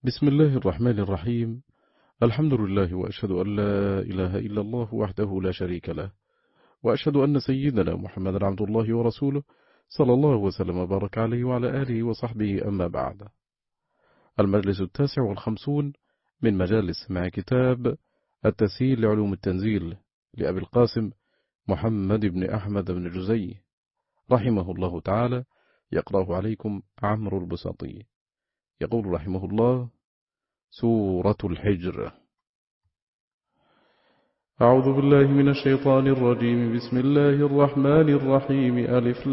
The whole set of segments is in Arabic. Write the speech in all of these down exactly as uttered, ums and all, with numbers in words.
بسم الله الرحمن الرحيم. الحمد لله، وأشهد أن لا إله إلا الله وحده لا شريك له، وأشهد أن سيدنا محمدا عبد الله ورسوله صلى الله وسلم وبارك عليه وعلى آله وصحبه، أما بعد. المجلس التاسع والخمسون من مجالس مع كتاب التسهيل لعلوم التنزيل لأبي القاسم محمد بن أحمد بن جزي رحمه الله تعالى، يقرأه عليكم عمرو البساطي. يقول رحمه الله: سورة الحجر. أعوذ بالله من الشيطان الرجيم. بسم الله الرحمن الرحيم. ألف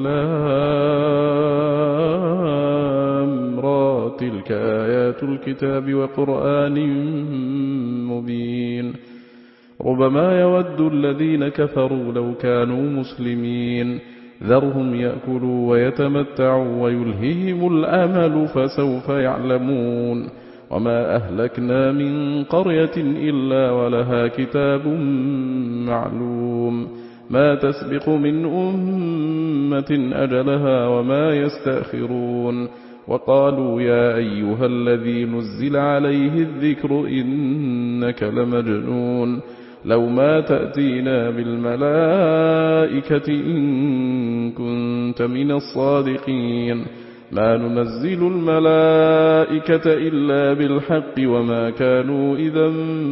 لام را، تلك آيات الكتاب وقرآن مبين. ربما يود الذين كفروا لو كانوا مسلمين، ذرهم يأكلوا ويتمتعوا ويلههم الأمل فسوف يعلمون. وما أهلكنا من قرية إلا ولها كتاب معلوم، ما تسبق من أمة أجلها وما يستأخرون. وقالوا يا أيها الذي نزل عليه الذكر إنك لمجنون، لو ما تأتينا بالملائكة إن كنت من الصادقين. ما ننزل الملائكة إلا بالحق وما كانوا إذا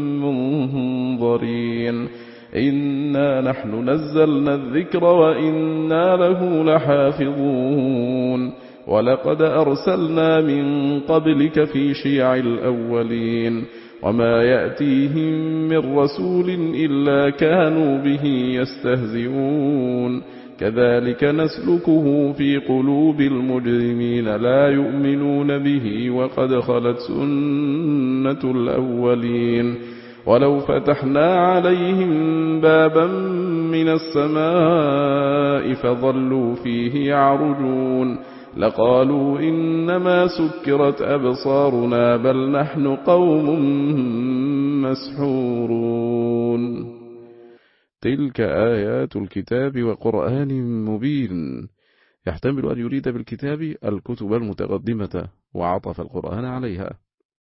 منظرين. إنا نحن نزلنا الذكر وإنا له لحافظون. ولقد أرسلنا من قبلك في شيع الأولين، وما يأتيهم من رسول إلا كانوا به يستهزئون. كذلك نسلكه في قلوب المجرمين، لا يؤمنون به وقد خلت سنة الأولين. ولو فتحنا عليهم بابا من السماء فظلوا فيه يعرجون لقالوا إنما سكرت أبصارنا بل نحن قوم مسحورون. تلك آيات الكتاب وقرآن مبين. يحتمل أن يريد بالكتاب الكتب المتقدمة وعطف القرآن عليها،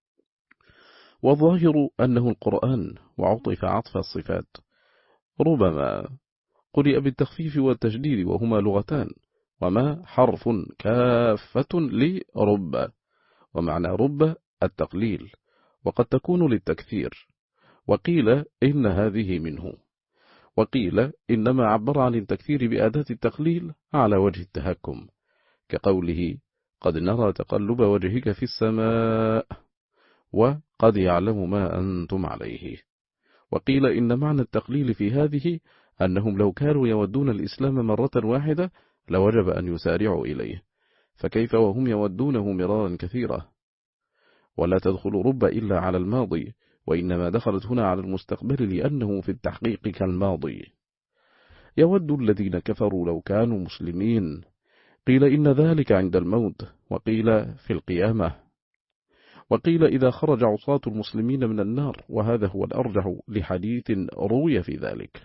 والظاهر أنه القرآن وعطف عطف الصفات. ربما قرئ بالتخفيف والتشديد وهما لغتان، وما حرف كافة لرب، ومعنى رب التقليل، وقد تكون للتكثير. وقيل إن هذه منه، وقيل إنما عبر عن التكثير بأداة التقليل على وجه التهكم، كقوله قد نرى تقلب وجهك في السماء وقد يعلم ما أنتم عليه. وقيل إن معنى التقليل في هذه أنهم لو كانوا يودون الإسلام مرة واحدة لوجب أن يسارعوا إليه، فكيف وهم يودونه مرارا كثيرا. ولا تدخل رب إلا على الماضي، وإنما دخلت هنا على المستقبل لأنه في التحقيق كالماضي. يود الذين كفروا لو كانوا مسلمين، قيل إن ذلك عند الموت، وقيل في القيامة، وقيل إذا خرج عصاة المسلمين من النار، وهذا هو الأرجح لحديث روي في ذلك.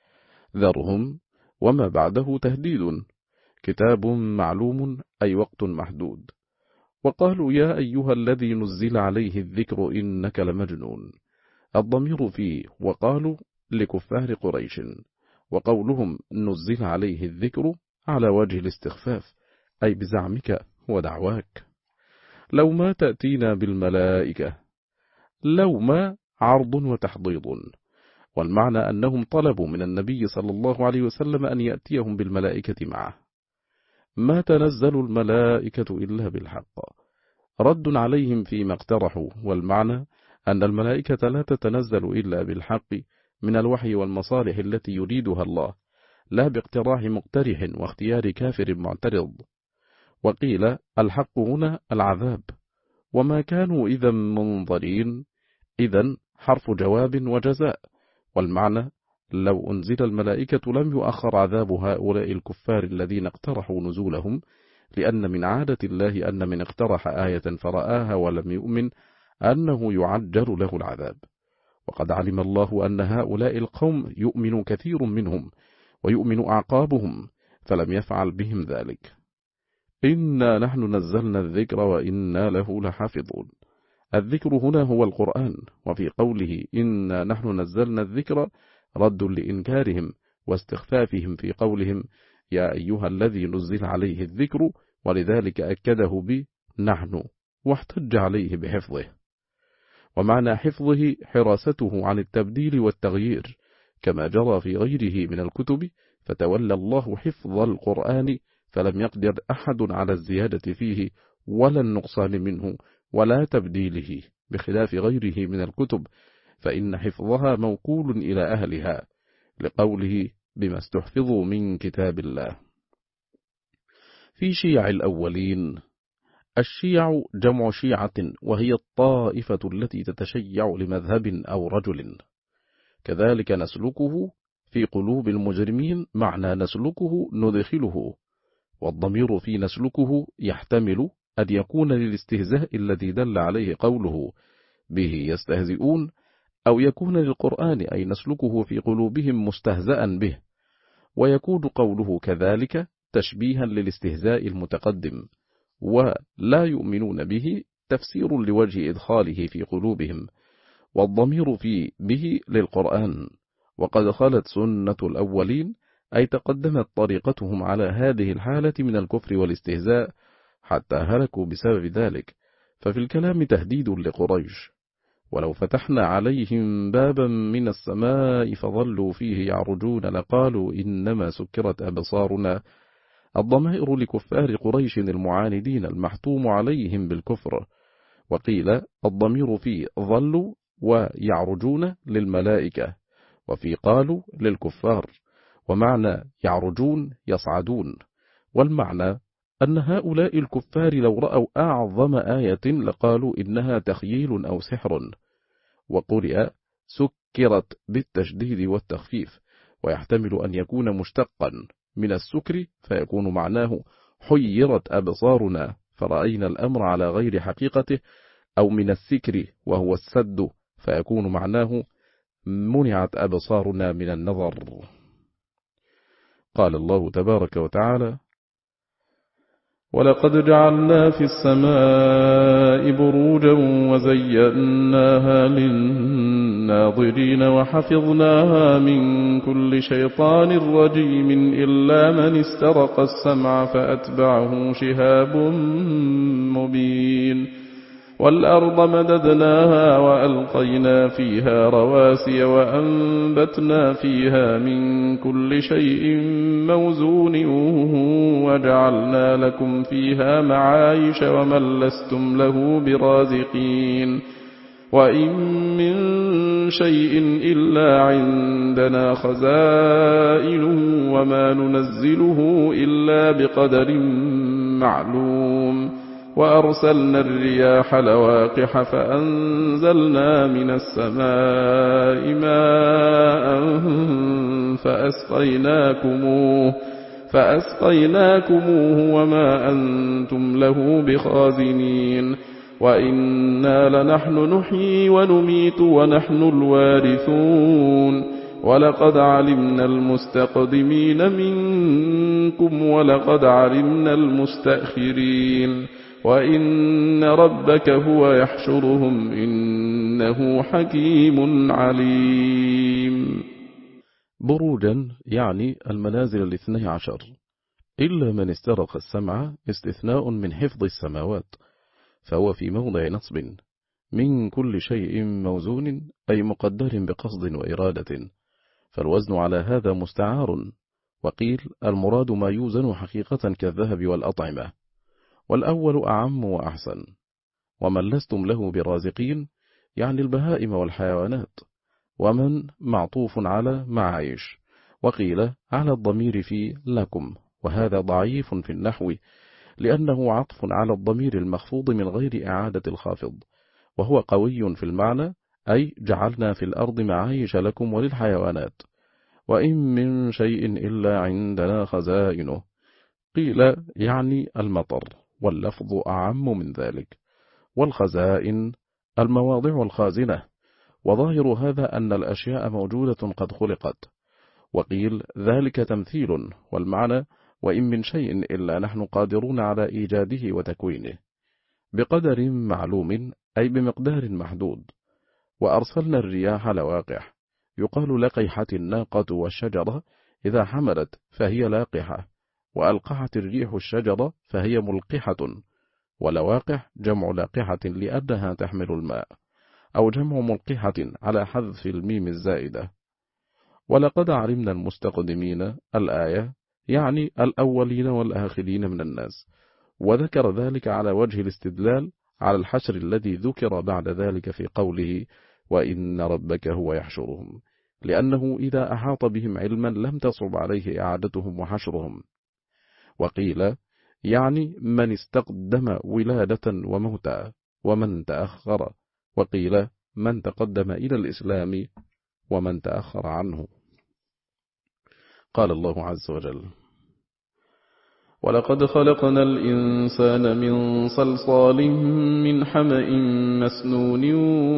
ذرهم وما بعده تهديد، كتاب معلوم أي وقت محدود. وقالوا يا أيها الذي نزل عليه الذكر إنك لمجنون. الضمير فيه وقالوا لكفار قريش، وقولهم نزل عليه الذكر على وجه الاستخفاف، أي بزعمك ودعواك. لو ما تأتينا بالملائكة، لو ما عرض وتحضيض، والمعنى أنهم طلبوا من النبي صلى الله عليه وسلم أن يأتيهم بالملائكة معه. ما تنزل الملائكة إلا بالحق، رد عليهم فيما اقترحوا، والمعنى أن الملائكة لا تتنزل إلا بالحق من الوحي والمصالح التي يريدها الله، لا باقتراح مقترح واختيار كافر معترض. وقيل الحق هنا العذاب، وما كانوا إذا منظرين، إذن حرف جواب وجزاء، والمعنى لو أنزل الملائكة لم يؤخر عذاب هؤلاء الكفار الذين اقترحوا نزولهم، لأن من عادة الله أن من اقترح آية فرآها ولم يؤمن أنه يعجل له العذاب. وقد علم الله أن هؤلاء القوم يؤمن كثير منهم ويؤمن أعقابهم، فلم يفعل بهم ذلك. إنا نحن نزلنا الذكر وإنا له لحافظون. الذكر هنا هو القرآن، وفي قوله إنا نحن نزلنا الذكر رد لإنكارهم واستخفافهم في قولهم يا أيها الذي نزل عليه الذكر، ولذلك أكده بنحن واحتج عليه بحفظه. ومعنى حفظه حراسته عن التبديل والتغيير، كما جرى في غيره من الكتب، فتولى الله حفظ القرآن فلم يقدر أحد على الزيادة فيه ولا النقصان منه ولا تبديله، بخلاف غيره من الكتب، فإن حفظها موكول إلى أهلها، لقوله بما استحفظوا من كتاب الله. في شيع الأولين، الشيع جمع شيعة، وهي الطائفة التي تتشيع لمذهب أو رجل. كذلك نسلكه في قلوب المجرمين، معنى نسلكه ندخله، والضمير في نسلكه يحتمل أن يكون للاستهزاء الذي دل عليه قوله به يستهزئون، أو يكون للقرآن أي نسلكه في قلوبهم مستهزأ به، ويكون قوله كذلك تشبيها للاستهزاء المتقدم، ولا يؤمنون به تفسير لوجه إدخاله في قلوبهم، والضمير في به للقرآن. وقد خلت سنة الأولين، أي تقدمت طريقتهم على هذه الحالة من الكفر والاستهزاء حتى هلكوا بسبب ذلك. ففي الكلام تهديد لقريش: ولو فتحنا عليهم بابا من السماء فظلوا فيه يعرجون لقالوا إنما سكرت أبصارنا. الضمائر لكفار قريش المعاندين المحتوم عليهم بالكفر. وقيل الضمير في ظلوا ويعرجون للملائكة، وفي قالوا للكفار، ومعنى يعرجون يصعدون. والمعنى أن هؤلاء الكفار لو رأوا أعظم آية لقالوا إنها تخييل أو سحر. وقرئ سكرت بالتشديد والتخفيف، ويحتمل أن يكون مشتقا من السكر فيكون معناه حيرت أبصارنا فرأينا الأمر على غير حقيقته، أو من السكر وهو السد فيكون معناه منعت أبصارنا من النظر. قال الله تبارك وتعالى: ولقد جعلنا في السماء بروجا وزيناها للناظرين وحفظناها من كل شيطان رجيم إلا من استرق السمع فأتبعه شهاب مبين. والأرض مددناها وألقينا فيها رواسي وأنبتنا فيها من كل شيء موزون وجعلنا لكم فيها معايش ومن لستم له برازقين. وإن من شيء إلا عندنا خزائنه وما ننزله إلا بقدر معلوم. وأرسلنا الرياح لواقح فأنزلنا من السماء ماء فأسقيناكموه, فأسقيناكموه وما أنتم له بخازنين. وإنا لنحن نحيي ونميت ونحن الوارثون. ولقد علمنا المستقدمين منكم ولقد علمنا المستأخرين. وإن ربك هو يحشرهم إنه حكيم عليم. بروجا يعني المنازل الاثني عشر، إلا من استرق السمع استثناء من حفظ السماوات، فهو في موضع نصب. من كل شيء موزون أي مقدر بقصد وإرادة، فالوزن على هذا مستعار. وقيل المراد ما يوزن حقيقة كالذهب والأطعمة، والأول أعم وأحسن. ومن لستم له برازقين يعني البهائم والحيوانات، ومن معطوف على معايش. وقيل على الضمير في لكم، وهذا ضعيف في النحو لأنه عطف على الضمير المخفوض من غير إعادة الخافض، وهو قوي في المعنى، أي جعلنا في الأرض معايش لكم وللحيوانات. وإن من شيء إلا عندنا خزائنه، قيل يعني المطر، واللفظ أعم من ذلك. والخزائن المواضع الخازنة، وظاهر هذا أن الأشياء موجودة قد خلقت. وقيل ذلك تمثيل، والمعنى وإن من شيء إلا نحن قادرون على إيجاده وتكوينه. بقدر معلوم أي بمقدار محدود. وأرسلنا الرياح لواقح، يقال لقحت الناقة والشجرة إذا حملت فهي لاقحة، وألقحت الريح الشجرة فهي ملقحة. ولواقح جمع لاقحة لأنها تحمل الماء، أو جمع ملقحة على حذف الميم الزائدة. ولقد علمنا المستقدمين الآية يعني الأولين والآخرين من الناس، وذكر ذلك على وجه الاستدلال على الحشر الذي ذكر بعد ذلك في قوله وإن ربك هو يحشرهم، لأنه إذا أحاط بهم علما لم تصعب عليه إعادتهم وحشرهم. وقيل يعني من استقدم ولادة وموتا، ومن تأخر، وقيل من تقدم إلى الإسلام ومن تأخر عنه. قال الله عز وجل ولقد خلقنا الإنسان من صلصال من حمأ مسنون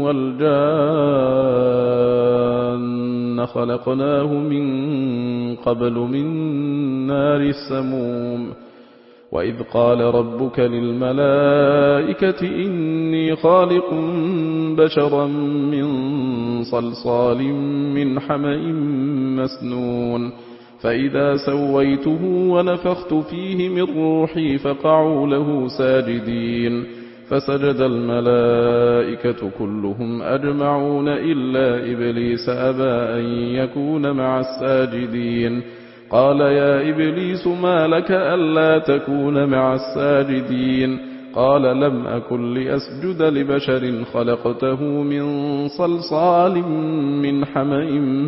والجان خلقناه من قبل من نار السموم. وإذ قال ربك للملائكة إني خالق بشرا من صلصال من حمأ مسنون فإذا سويته ونفخت فيه من روحي فقعوا له ساجدين فسجد الملائكة كلهم أجمعون إلا إبليس أبى أن يكون مع الساجدين قال يا إبليس ما لك ألا تكون مع الساجدين قال لم أكن لأسجد لبشر خلقته من صلصال من حمأ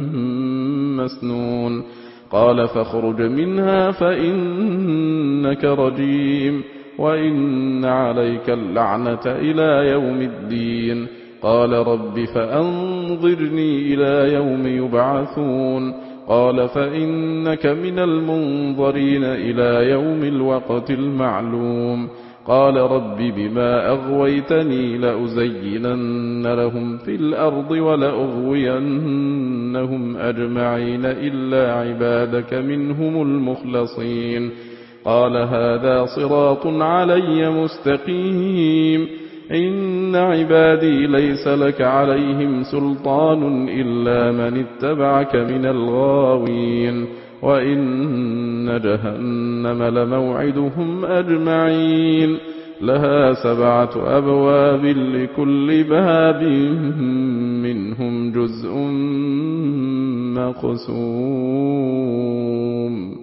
مسنون قال فاخرج منها فإنك رجيم وإن عليك اللعنة إلى يوم الدين قال رب فأنظرني إلى يوم يبعثون قال فإنك من المنظرين إلى يوم الوقت المعلوم قال رب بما أغويتني لأزينن لهم في الأرض ولأغوينهم أجمعين إلا عبادك منهم المخلصين قال هذا صراط علي مستقيم إن عبادي ليس لك عليهم سلطان إلا من اتبعك من الغاوين وإن جهنم لموعدهم أجمعين لها سبعة أبواب لكل باب منهم جزء مقسوم.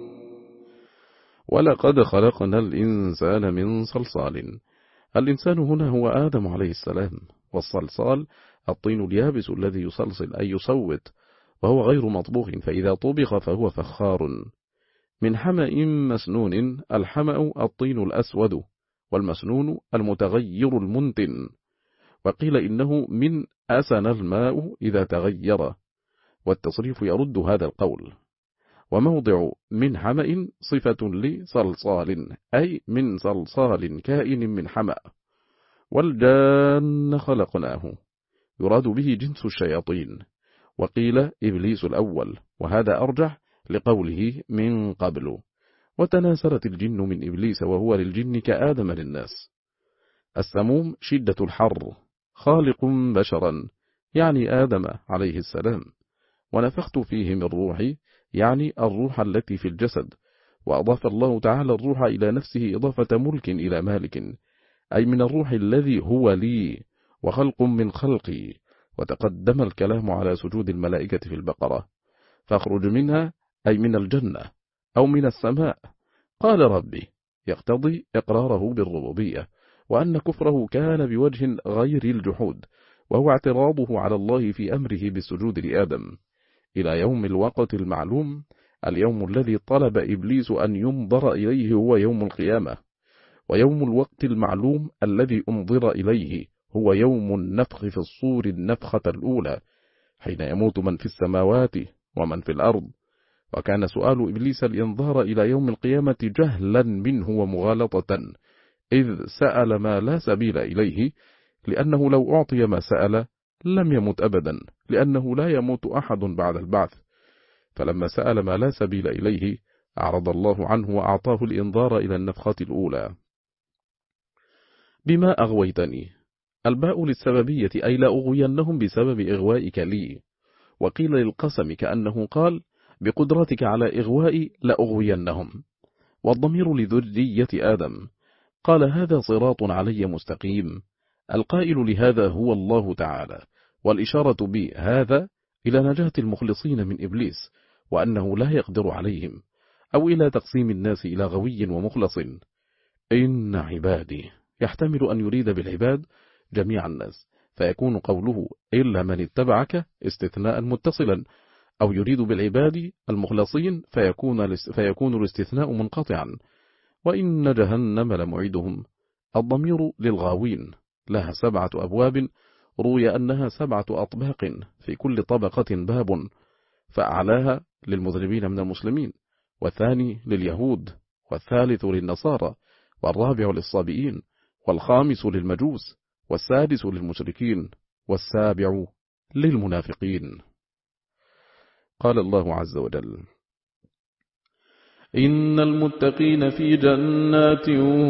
ولقد خلقنا الإنسان من صلصال. الإنسان هنا هو آدم عليه السلام، والصلصال الطين اليابس الذي يصلصل أي يصوت، وهو غير مطبوخ فإذا طبخ فهو فخار. من حمأ مسنون. الحمأ الطين الأسود، والمسنون المتغير المنتن. وقيل إنه من أسن الماء إذا تغير، والتصريف يرد هذا القول. وموضع من حمأ صفة لصلصال أي من صلصال كائن من حمأ. والجان خلقناه يراد به جنس الشياطين، وقيل إبليس الأول، وهذا أرجح لقوله من قبل. وتناسلت الجن من إبليس وهو للجن كآدم للناس. السموم شدة الحر. خالق بشرا يعني آدم عليه السلام. ونفخت فيه من روحي يعني الروح التي في الجسد، وأضاف الله تعالى الروح إلى نفسه إضافة ملك إلى مالك، أي من الروح الذي هو لي وخلق من خلقي. وتقدم الكلام على سجود الملائكة في البقرة. فاخرج منها أي من الجنة أو من السماء. قال ربي يقتضي إقراره بالربوبية، وأن كفره كان بوجه غير الجحود، وهو اعتراضه على الله في أمره بالسجود لآدم. إلى يوم الوقت المعلوم، اليوم الذي طلب إبليس أن ينظر إليه هو يوم القيامة. ويوم الوقت المعلوم الذي أنظر إليه هو يوم النفخ في الصور النفخة الأولى، حين يموت من في السماوات ومن في الأرض. وكان سؤال إبليس الإنظار إلى يوم القيامة جهلا منه ومغالطة، إذ سأل ما لا سبيل إليه، لأنه لو أعطي ما سأل لم يمت أبدا، لأنه لا يموت أحد بعد البعث. فلما سأل ما لا سبيل إليه أعرض الله عنه وأعطاه الإنظار إلى النفخة الأولى. بما أغويتني. الباء للسببية أي لا أغوينهم بسبب إغوائك لي. وقيل للقسم كأنه قال بقدرتك على إغوائي لأغوينهم. والضمير لذرية آدم. قال هذا صراط علي مستقيم. القائل لهذا هو الله تعالى، والإشارة بهذا إلى نجاة المخلصين من إبليس، وأنه لا يقدر عليهم، أو إلى تقسيم الناس إلى غوي ومخلص. إن عبادي يحتمل أن يريد بالعباد جميع الناس، فيكون قوله إلا من اتبعك استثناء متصلا، أو يريد بالعباد المخلصين فيكون, فيكون الاستثناء منقطعا. وإن جهنم لمعيدهم. الضمير للغاوين، لها سبعة أبواب، روي أنها سبعة أطباق في كل طبقة باب، فأعلاها للمذنبين من المسلمين، والثاني لليهود، والثالث للنصارى، والرابع للصابئين، والخامس للمجوس، والسادس للمشركين، والسابع للمنافقين. قال الله عز وجل إن المتقين في جنات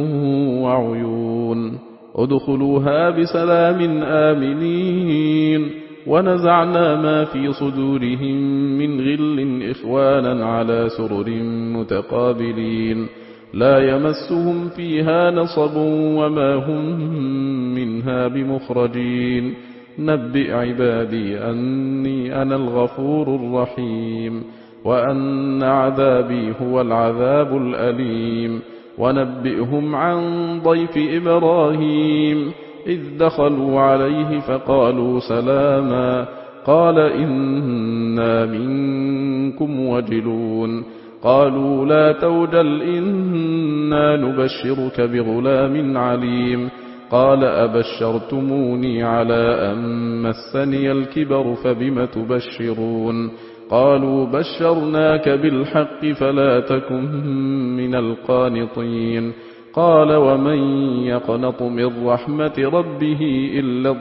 وعيون ادخلوها بسلام آمنين ونزعنا ما في صدورهم من غل إخوانا على سرر متقابلين لا يمسهم فيها نصب وما هم منها بمخرجين نبئ عبادي أني أنا الغفور الرحيم وأن عذابي هو العذاب الأليم ونبئهم عن ضيف إبراهيم إذ دخلوا عليه فقالوا سلاما قال إنا منكم وجلون قالوا لا توجل إنا نبشرك بغلام عليم قال أبشرتموني على أن مسني الكبر فبم تبشرون قالوا بشرناك بالحق فلا تكن من القانطين قال ومن يقنط من رحمة ربه إلا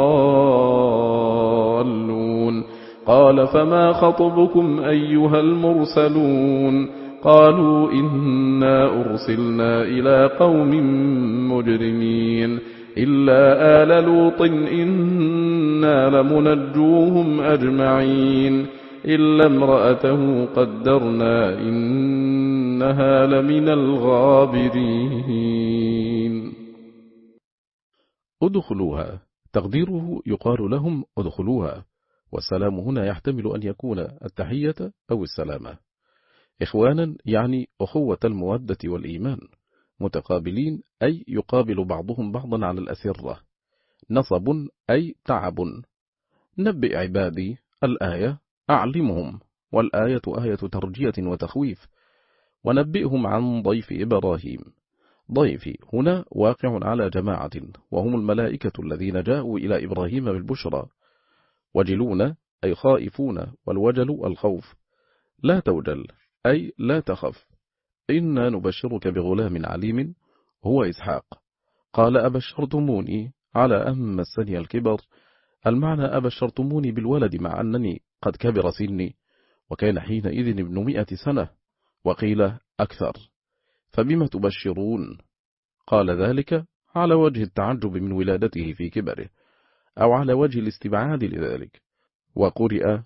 الضالون قال فما خطبكم أيها المرسلون قالوا إنا أرسلنا إلى قوم مجرمين إلا آل لوط إنا لمنجوهم أجمعين إلا امرأته قدرنا إنها لمن الغابرين. ادخلوها تقديره يقال لهم ادخلوها، والسلام هنا يحتمل أن يكون التحية أو السلامة. إخوانا يعني أخوة المودة والإيمان، متقابلين أي يقابل بعضهم بعضا على الأسرة. نصب أي تعب. نبئ عبادي الآية أعلمهم، والآية آية ترجية وتخويف. ونبئهم عن ضيف إبراهيم. ضيف هنا واقع على جماعة، وهم الملائكة الذين جاءوا إلى إبراهيم بالبشرى. وجلون أي خائفون، والوجل الخوف. لا توجل أي لا تخف. إنا نبشرك بغلام عليم هو إسحاق. قال أبشرتموني على أن مسني الكبر. المعنى أبشرتموني بالولد مع أنني قد كبر سني، وكان حينئذ ابن مئة سنة، وقيل أكثر. فبما تبشرون؟ قال ذلك على وجه التعجب من ولادته في كبره، أو على وجه الاستبعاد لذلك. وقرئ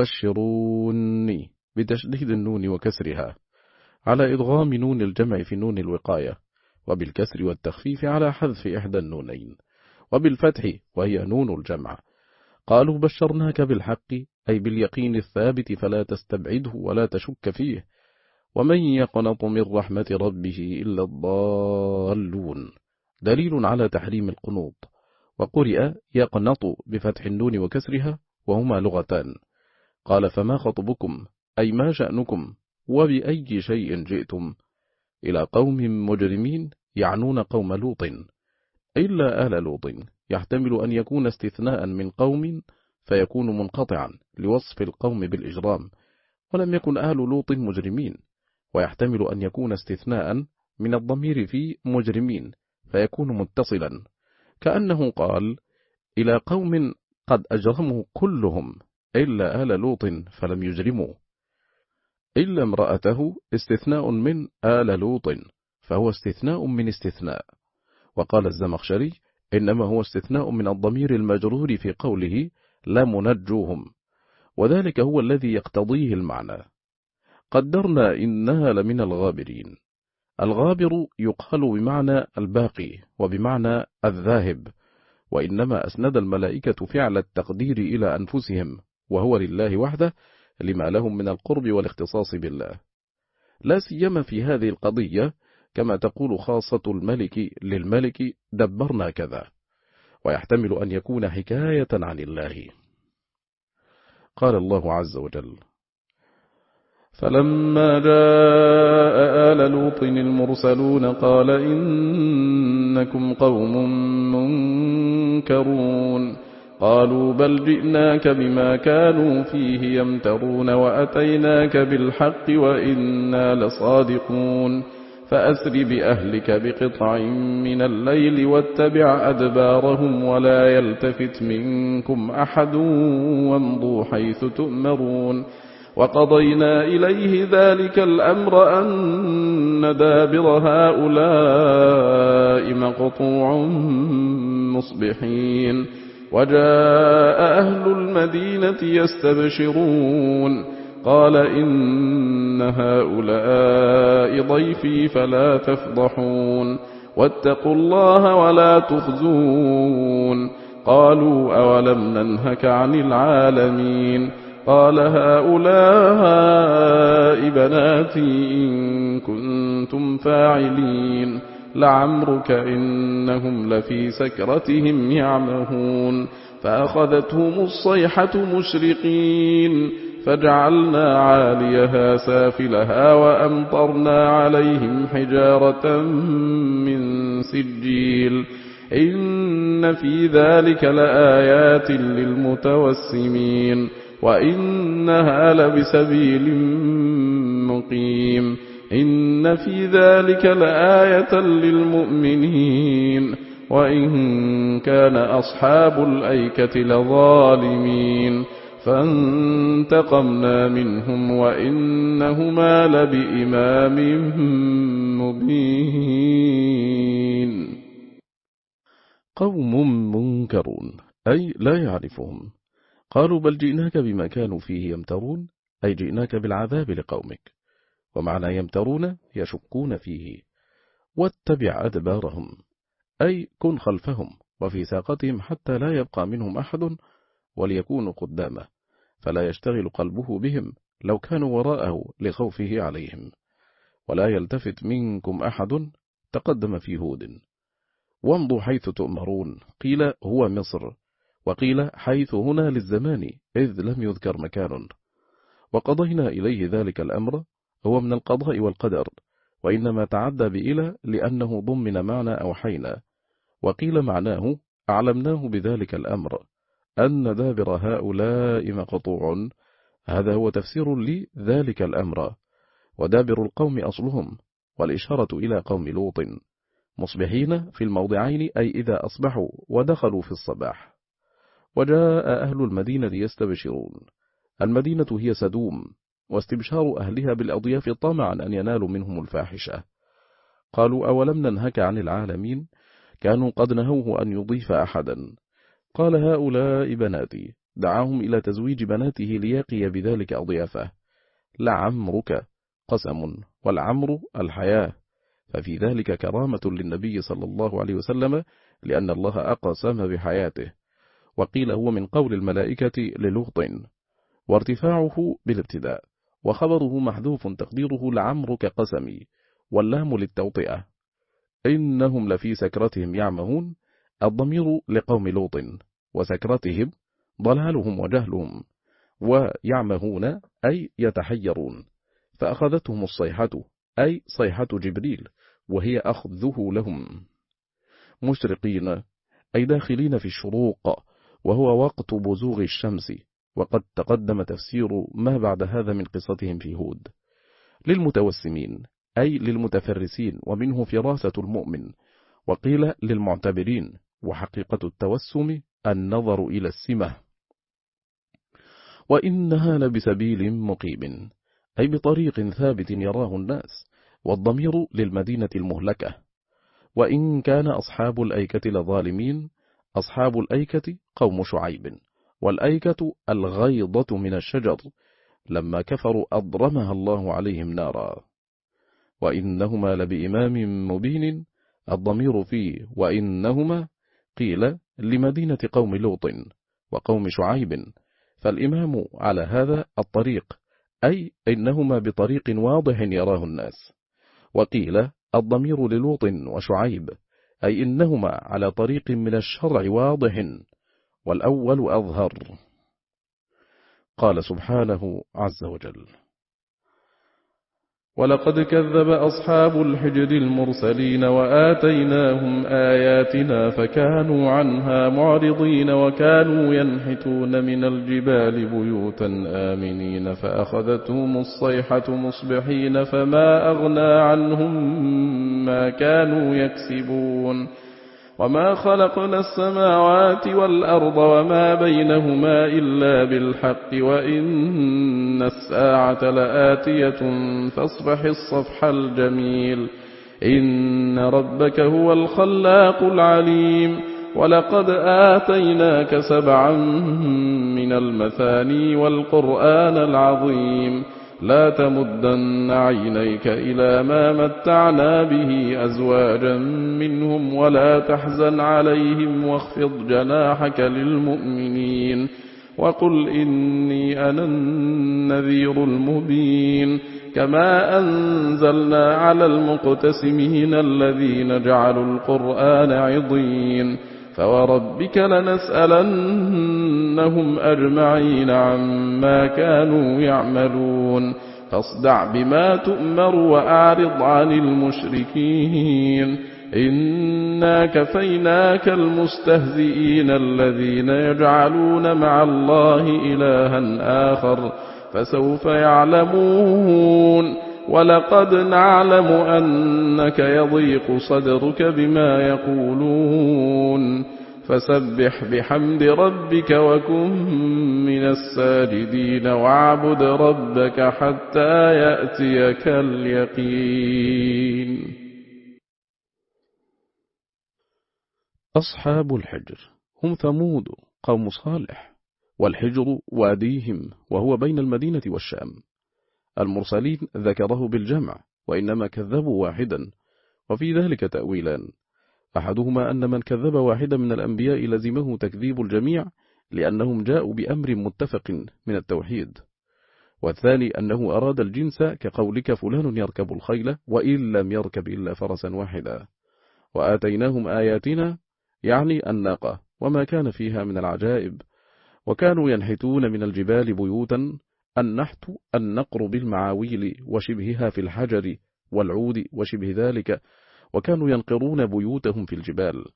تبشروني بتشديد النون وكسرها، على إضغام نون الجمع في نون الوقاية، وبالكسر والتخفيف على حذف إحدى النونين، وبالفتح وهي نون الجمع. قالوا بشرناك بالحق أي باليقين الثابت فلا تستبعده ولا تشك فيه. ومن يقنط من رحمة ربه إلا الضالون، دليل على تحريم القنوط. وقرئ يقنط بفتح النون وكسرها، وهما لغتان. قال فما خطبكم أي ما شأنكم وبأي شيء جئتم؟ إلى قوم مجرمين يعنون قوم لوط. إلا آل لوط يحتمل أن يكون استثناء من قوم فيكون منقطعا لوصف القوم بالإجرام، ولم يكن آل لوط مجرمين. ويحتمل أن يكون استثناء من الضمير في مجرمين فيكون متصلا، كأنه قال إلى قوم قد أجرموا كلهم إلا آل لوط فلم يجرموا. إلا امرأته استثناء من آل لوط، فهو استثناء من استثناء. وقال الزمخشري إنما هو استثناء من الضمير المجرور في قوله لمنجوهم، وذلك هو الذي يقتضيه المعنى. قدرنا إنها لمن الغابرين. الغابر يقال بمعنى الباقي وبمعنى الذاهب، وإنما أسند الملائكة فعل التقدير إلى أنفسهم، وهو لله وحده لما لهم من القرب والاختصاص بالله، لا سيما في هذه القضية، كما تقول خاصة الملك للملك دبرنا كذا، ويحتمل أن يكون حكاية عن الله. قال الله عز وجل: فلما جاء آل لوط المرسلون قال إنكم قوم منكرون قالوا بل جئناك بما كانوا فيه يمترون وأتيناك بالحق وإنا لصادقون فأسر بأهلك بقطع من الليل واتبع أدبارهم ولا يلتفت منكم أحد وامضوا حيث تؤمرون وقضينا إليه ذلك الأمر أن دابر هؤلاء مقطوع مصبحين وجاء أهل المدينة يستبشرون قال إن هؤلاء ضيفي فلا تفضحون واتقوا الله ولا تخزون قالوا أولم ننهك عن العالمين قال هؤلاء بناتي إن كنتم فاعلين لعمرك إنهم لفي سكرتهم يعمهون فأخذتهم الصيحة مشرقين فجعلنا عاليها سافلها وأمطرنا عليهم حجارة من سجيل إن في ذلك لآيات للمتوسمين وإنها لبسبيل مقيم إن في ذلك لآية للمؤمنين وإن كان أصحاب الأيكة لظالمين فانتقمنا منهم وإنهما لبإمام مبين. قوم منكرون أي لا يعرفهم. قالوا بل جئناك بما كانوا فيه يمترون أي جئناك بالعذاب لقومك، ومعنى يمترون يشكون فيه. واتبع أدبارهم أي كن خلفهم وفي ساقتهم حتى لا يبقى منهم أحد وليكونوا قدامه، فلا يشتغل قلبه بهم لو كانوا وراءه لخوفه عليهم. ولا يلتفت منكم أحد تقدم في هود. وامضوا حيث تؤمرون قيل هو مصر، وقيل حيث هنا للزمان إذ لم يذكر مكان. وقضينا إليه ذلك الأمر هو من القضاء والقدر، وإنما تعدى بإلى لأنه ضمن معنى أوحينا. وقيل معناه أعلمناه بذلك الأمر أن دابر هؤلاء مقطوع، هذا هو تفسير لذلك الأمر. ودابر القوم أصلهم، والإشارة إلى قوم لوط مصبحين في الموضعين أي إذا أصبحوا ودخلوا في الصباح. وجاء أهل المدينة يستبشرون. المدينة هي سدوم، واستبشار أهلها بالأضياف طمعا أن ينالوا منهم الفاحشة. قالوا أولم ننهك عن العالمين، كانوا قد نهوه أن يضيف أحدا. قال هؤلاء بناتي، دعاهم إلى تزويج بناته ليقي بذلك أضيافه. لعمرك قسم، والعمر الحياة، ففي ذلك كرامة للنبي صلى الله عليه وسلم لأن الله أقسم بحياته. وقيل هو من قول الملائكة للوط، وارتفاعه بالابتداء، وخبره محذوف تقديره لعمرك قسمي، واللام للتوطئة. إنهم لفي سكرتهم يعمهون، الضمير لقوم لوط، وسكرتهم ضلالهم وجهلهم، ويعمهون أي يتحيرون. فأخذتهم الصيحة أي صيحة جبريل، وهي أخذه لهم. مشرقين أي داخلين في الشروق، وهو وقت بزوغ الشمس، وقد تقدم تفسير ما بعد هذا من قصتهم في هود. للمتوسمين أي للمتفرسين، ومنه فراسة المؤمن. وقيل للمعتبرين، وحقيقة التوسم النظر إلى السمة. وإنها لبسبيل مقيم أي بطريق ثابت يراه الناس، والضمير للمدينة المهلكة. وإن كان أصحاب الأيكة لظالمين. أصحاب الأيكة قوم شعيب، والأيكة الغيضة من الشجر، لما كفروا أضرمها الله عليهم نارا. وإنهما لبإمام مبين. الضمير فيه وإنهما قيل لمدينة قوم لوط وقوم شعيب، فالإمام على هذا الطريق، أي إنهما بطريق واضح يراه الناس. وقيل الضمير للوط وشعيب، أي إنهما على طريق من الشرع واضح، والأول أظهر. قال سبحانه عز وجل: ولقد كذب أصحاب الحجر المرسلين وآتيناهم آياتنا فكانوا عنها معرضين وكانوا ينحتون من الجبال بيوتا آمنين فأخذتهم الصيحة مصبحين فما أغنى عنهم ما كانوا يكسبون. وما خلقنا السماوات والأرض وما بينهما إلا بالحق وإن الساعة لآتية فاصفح الصفح الجميل إن ربك هو الخلاق العليم. ولقد آتيناك سبعا من المثاني والقرآن العظيم لا تمدن عينيك إلى ما متعنا به أزواجا منهم ولا تحزن عليهم واخفض جناحك للمؤمنين وقل إني أنا النذير المبين. كما أنزلنا على المقتسمين الذين جعلوا القرآن عضين فوربك لنسألنهم أجمعين عما كانوا يعملون. فاصدع بما تؤمر وأعرض عن المشركين إنا كفيناك المستهزئين الذين يجعلون مع الله إلها آخر فسوف يعلمون. ولقد نعلم أنك يضيق صدرك بما يقولون فسبح بحمد ربك وكن من الساجدين واعبد ربك حتى يأتيك اليقين. أصحاب الحجر هم ثمود قوم صالح، والحجر واديهم وهو بين المدينة والشام. المرسلين ذكره بالجمع وإنما كذبوا واحدا، وفي ذلك تأويلان: أحدهما أن من كذب واحدا من الأنبياء لزمه تكذيب الجميع لأنهم جاءوا بأمر متفق من التوحيد، والثاني أنه أراد الجنس كقولك فلان يركب الخيل وإن لم يركب إلا فرسا واحدا. وآتيناهم آياتنا يعني الناقة وما كان فيها من العجائب، وكانوا ينحتون من الجبال بيوتا. النحت النقر بالمعاويل وشبهها في الحجر والعود وشبه ذلك، وكانوا ينقرون بيوتهم في الجبال.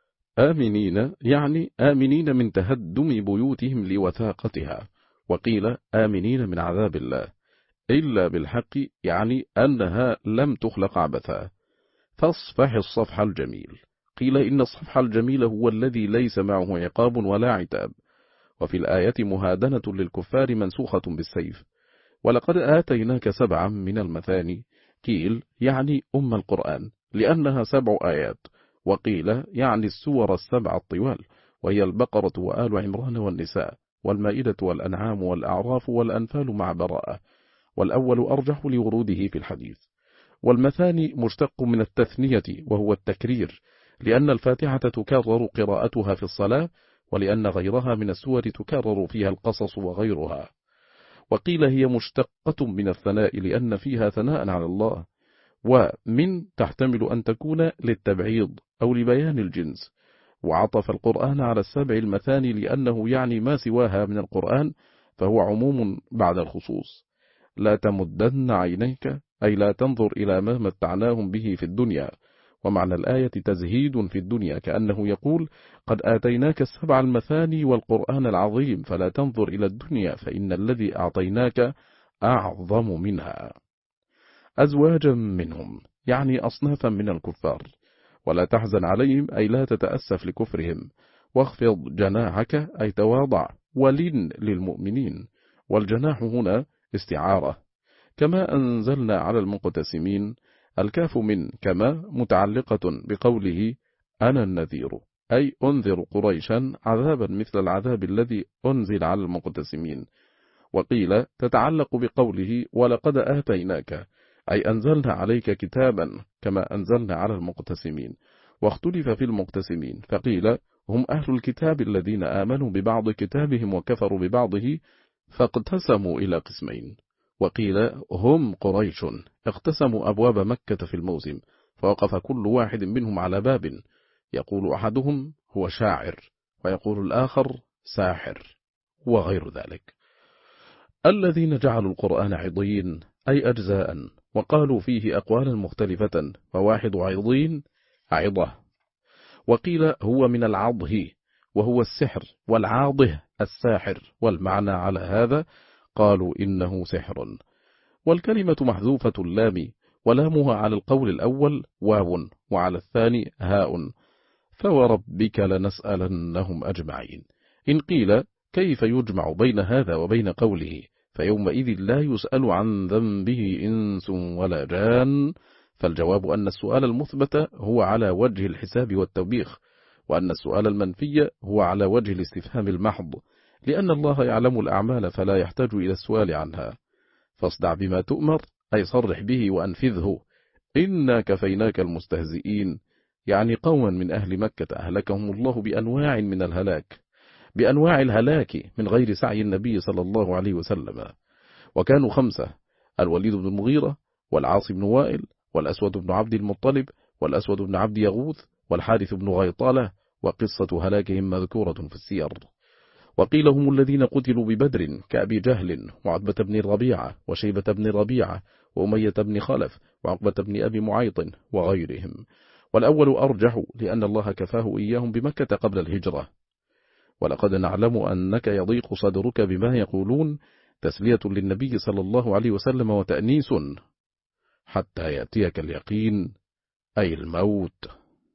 آمنين يعني آمنين من تهدم بيوتهم لوثاقتها، وقيل آمنين من عذاب الله، إلا بالحق يعني أنها لم تخلق عبثا. فاصفح الصفح الجميل، قيل إن الصفح الجميل هو الذي ليس معه عقاب ولا عتاب. وفي الآية مهادنة للكفار منسوخة بالسيف. ولقد آتيناك سبعا من المثاني، قيل يعني أم القرآن لأنها سبع آيات، وقيل يعني السور السبع الطوال، وهي البقرة وآل عمران والنساء والمائدة والأنعام والأعراف والأنفال مع براءة، والأول أرجح لوروده في الحديث. والمثاني مشتق من التثنية وهو التكرير، لأن الفاتحة تكرر قراءتها في الصلاة، ولأن غيرها من السور تكرر فيها القصص وغيرها. وقيل هي مشتقة من الثناء لأن فيها ثناء على الله، ومن تحتمل أن تكون للتبعيض أو لبيان الجنس. وعطف القرآن على السبع المثاني لأنه يعني ما سواها من القرآن، فهو عموم بعد الخصوص. لا تمدن عينيك أي لا تنظر إلى ما متعناهم به في الدنيا، ومعنى الآية تزهيد في الدنيا، كأنه يقول قد آتيناك السبع المثاني والقرآن العظيم فلا تنظر إلى الدنيا فإن الذي أعطيناك أعظم منها. أزواجا منهم يعني أصنافا من الكفار، ولا تحزن عليهم أي لا تتأسف لكفرهم. واخفض جناحك أي تواضع، ولن للمؤمنين، والجناح هنا استعارة. كما أنزلنا على المقتسمين الكاف من كما متعلقة بقوله أنا النذير، أي أنذر قريشا عذابا مثل العذاب الذي أنزل على المقتسمين. وقيل تتعلق بقوله ولقد آتيناك، أي أنزلنا عليك كتابا كما أنزلنا على المقتسمين. واختلف في المقتسمين، فقيل هم أهل الكتاب الذين آمنوا ببعض كتابهم وكفروا ببعضه فاقتسموا إلى قسمين. وقيل هم قريش اقتسموا أبواب مكة في الموسم، فوقف كل واحد منهم على باب، يقول أحدهم هو شاعر ويقول الآخر ساحر وغير ذلك. الذين جعلوا القرآن عضين أي أجزاء، وقالوا فيه أقوالا مختلفة، فواحد عضين عضة. وقيل هو من العضه وهو السحر، والعاضه الساحر، والمعنى على هذا قالوا إنه سحر. والكلمة محذوفة اللام، ولامها على القول الأول واو وعلى الثاني هاء، فوربك لنسألنهم أجمعين. إن قيل كيف يجمع بين هذا وبين قوله فيومئذ لا يسأل عن ذنبه إنس ولا جان، فالجواب أن السؤال المثبت هو على وجه الحساب والتوبيخ، وأن السؤال المنفي هو على وجه الاستفهام المحض، لأن الله يعلم الأعمال فلا يحتاج إلى السؤال عنها. فاصدع بما تؤمر أي صرح به وأنفذه. إنا كفيناك المستهزئين، يعني قوما من أهل مكة أهلكهم الله بأنواع من الهلاك، بأنواع الهلاك من غير سعي النبي صلى الله عليه وسلم. وكانوا خمسة: الوليد بن المغيرة، والعاص بن وائل، والأسود بن عبد المطلب، والأسود بن عبد يغوث، والحارث بن غيطالة، وقصة هلاكهم مذكورة في السير. وقيل هم الذين قتلوا ببدر كأبي جهل وعتبة بن الربيعة وشيبة بن الربيعة وأمية بن خلف وعقبة بن أبي معيط وغيرهم. والأول أرجح لأن الله كفاه إياهم بمكة قبل الهجرة. ولقد نعلم أنك يضيق صدرك بما يقولون، تسلية للنبي صلى الله عليه وسلم وتأنيس حتى يأتيك اليقين أي الموت.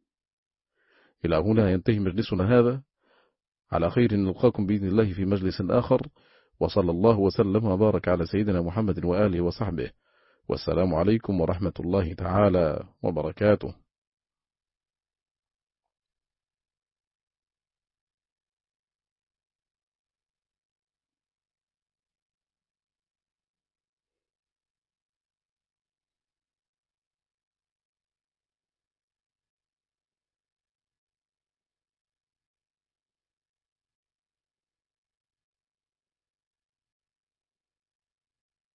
إلى هنا ينتهي مجلسنا هذا، على خير نلقاكم بإذن الله في مجلس آخر، وصلى الله وسلم وبارك على سيدنا محمد وآله وصحبه، والسلام عليكم ورحمة الله تعالى وبركاته.